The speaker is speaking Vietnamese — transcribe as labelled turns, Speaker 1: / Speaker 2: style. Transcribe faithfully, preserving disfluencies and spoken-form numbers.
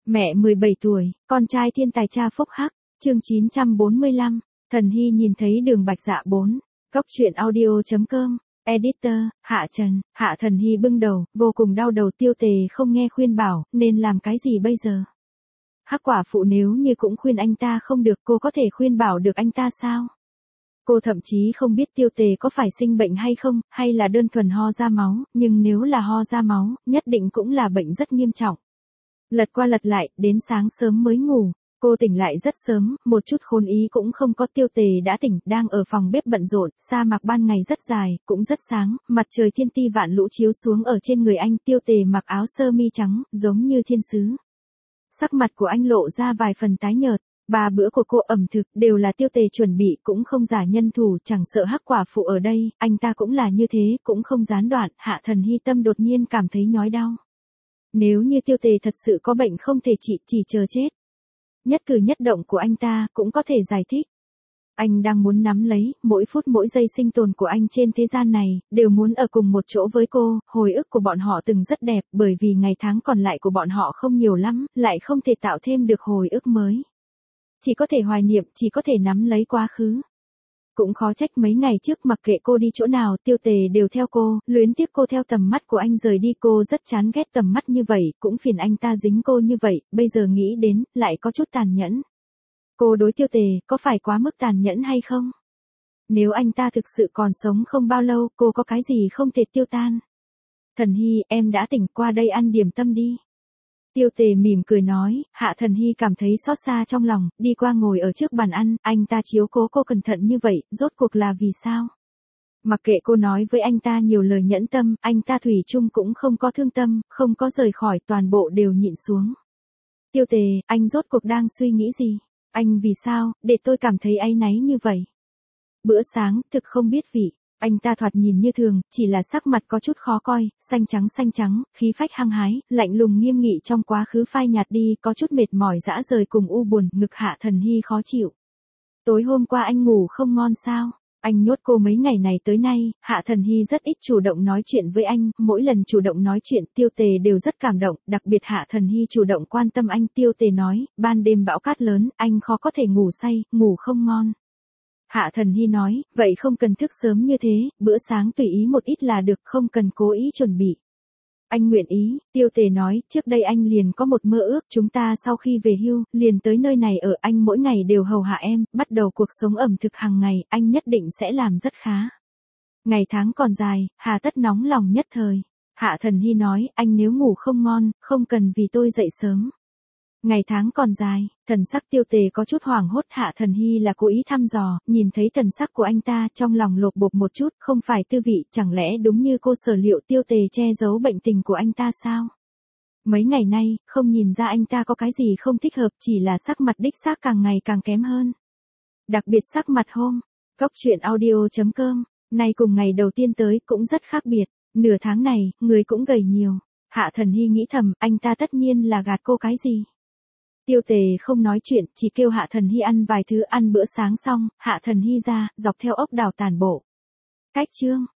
Speaker 1: Mẹ mười bảy tuổi, con trai thiên tài cha phúc hắc, chương chín trăm bốn mươi lăm, Thần Hy nhìn thấy Đường Bạch Dạ bốn. Góc truyện audio chấm com, Editor, Hạ Trần, Hạ Thần Hy bưng đầu, vô cùng đau đầu. Tiêu Tề không nghe khuyên bảo, nên làm cái gì bây giờ? Hắc quả phụ nếu như cũng khuyên anh ta không được, cô có thể khuyên bảo được anh ta sao? Cô thậm chí không biết Tiêu Tề có phải sinh bệnh hay không, hay là đơn thuần ho ra máu, nhưng nếu là ho ra máu, nhất định cũng là bệnh rất nghiêm trọng. Lật qua lật lại, đến sáng sớm mới ngủ. Cô tỉnh lại rất sớm, một chút khôn ý cũng không có. Tiêu Tề đã tỉnh, đang ở phòng bếp bận rộn. Sa mạc ban ngày rất dài, cũng rất sáng, mặt trời thiên ti vạn lũ chiếu xuống ở trên người anh. Tiêu Tề mặc áo sơ mi trắng, giống như thiên sứ. Sắc mặt của anh lộ ra vài phần tái nhợt. Ba bữa của cô ẩm thực đều là Tiêu Tề chuẩn bị, cũng không giả nhân thủ, chẳng sợ hắc quả phụ ở đây, anh ta cũng là như thế, cũng không gián đoạn. Hạ Thần Hy tâm đột nhiên cảm thấy nhói đau. Nếu như Tiêu Tề thật sự có bệnh không thể trị, chỉ chờ chết. Nhất cử nhất động của anh ta cũng có thể giải thích. Anh đang muốn nắm lấy mỗi phút mỗi giây sinh tồn của anh trên thế gian này, đều muốn ở cùng một chỗ với cô. Hồi ức của bọn họ từng rất đẹp, bởi vì ngày tháng còn lại của bọn họ không nhiều lắm, lại không thể tạo thêm được hồi ức mới. Chỉ có thể hoài niệm, chỉ có thể nắm lấy quá khứ. Cũng khó trách mấy ngày trước mặc kệ cô đi chỗ nào, Tiêu Tề đều theo cô, luyến tiếc cô theo tầm mắt của anh rời đi. Cô rất chán ghét tầm mắt như vậy, cũng phiền anh ta dính cô như vậy, bây giờ nghĩ đến, lại có chút tàn nhẫn. Cô đối Tiêu Tề, có phải quá mức tàn nhẫn hay không? Nếu anh ta thực sự còn sống không bao lâu, cô có cái gì không thể tiêu tan? Thần Hy, em đã tỉnh, qua đây ăn điểm tâm đi. Tiêu Tề mỉm cười nói. Hạ Thần Hy cảm thấy xót xa trong lòng, đi qua ngồi ở trước bàn ăn. Anh ta chiếu cố cô cẩn thận như vậy, rốt cuộc là vì sao? Mặc kệ cô nói với anh ta nhiều lời nhẫn tâm, anh ta thủy chung cũng không có thương tâm, không có rời khỏi, toàn bộ đều nhịn xuống. Tiêu Tề, anh rốt cuộc đang suy nghĩ gì? Anh vì sao, để tôi cảm thấy áy náy như vậy? Bữa sáng, thực không biết vị. Anh ta thoạt nhìn như thường, chỉ là sắc mặt có chút khó coi, xanh trắng xanh trắng, khí phách hăng hái, lạnh lùng nghiêm nghị trong quá khứ phai nhạt đi, có chút mệt mỏi dã rời cùng u buồn. Ngực Hạ Thần Hy khó chịu. Tối hôm qua anh ngủ không ngon sao? Anh nhốt cô mấy ngày này tới nay. Hạ Thần Hy rất ít chủ động nói chuyện với anh, mỗi lần chủ động nói chuyện Tiêu Tề đều rất cảm động, đặc biệt Hạ Thần Hy chủ động quan tâm anh. Tiêu Tề nói, ban đêm bão cát lớn, anh khó có thể ngủ say, ngủ không ngon. Hạ Thần Hy nói, vậy không cần thức sớm như thế, bữa sáng tùy ý một ít là được, không cần cố ý chuẩn bị. Anh nguyện ý. Tiêu Tề nói, trước đây anh liền có một mơ ước, chúng ta sau khi về hưu, liền tới nơi này ở, anh mỗi ngày đều hầu hạ em, bắt đầu cuộc sống ẩm thực hàng ngày, anh nhất định sẽ làm rất khá. Ngày tháng còn dài, hà tất nóng lòng nhất thời. Hạ Thần Hy nói, anh nếu ngủ không ngon, không cần vì tôi dậy sớm. Ngày tháng còn dài, thần sắc Tiêu Tề có chút hoảng hốt. Hạ Thần Hy là cố ý thăm dò, nhìn thấy thần sắc của anh ta, trong lòng lột bột một chút, không phải tư vị, chẳng lẽ đúng như cô sở liệu Tiêu Tề che giấu bệnh tình của anh ta sao? Mấy ngày nay, không nhìn ra anh ta có cái gì không thích hợp, chỉ là sắc mặt đích xác càng ngày càng kém hơn. Đặc biệt sắc mặt hôm, góc truyện audio chấm com, nay cùng ngày đầu tiên tới cũng rất khác biệt, nửa tháng này, người cũng gầy nhiều. Hạ Thần Hy nghĩ thầm, anh ta tất nhiên là gạt cô cái gì? Tiêu Tề không nói chuyện, chỉ kêu Hạ Thần Hy ăn vài thứ. Ăn bữa sáng xong, Hạ Thần Hy ra, dọc theo ốc đảo tàn bộ. Cách chương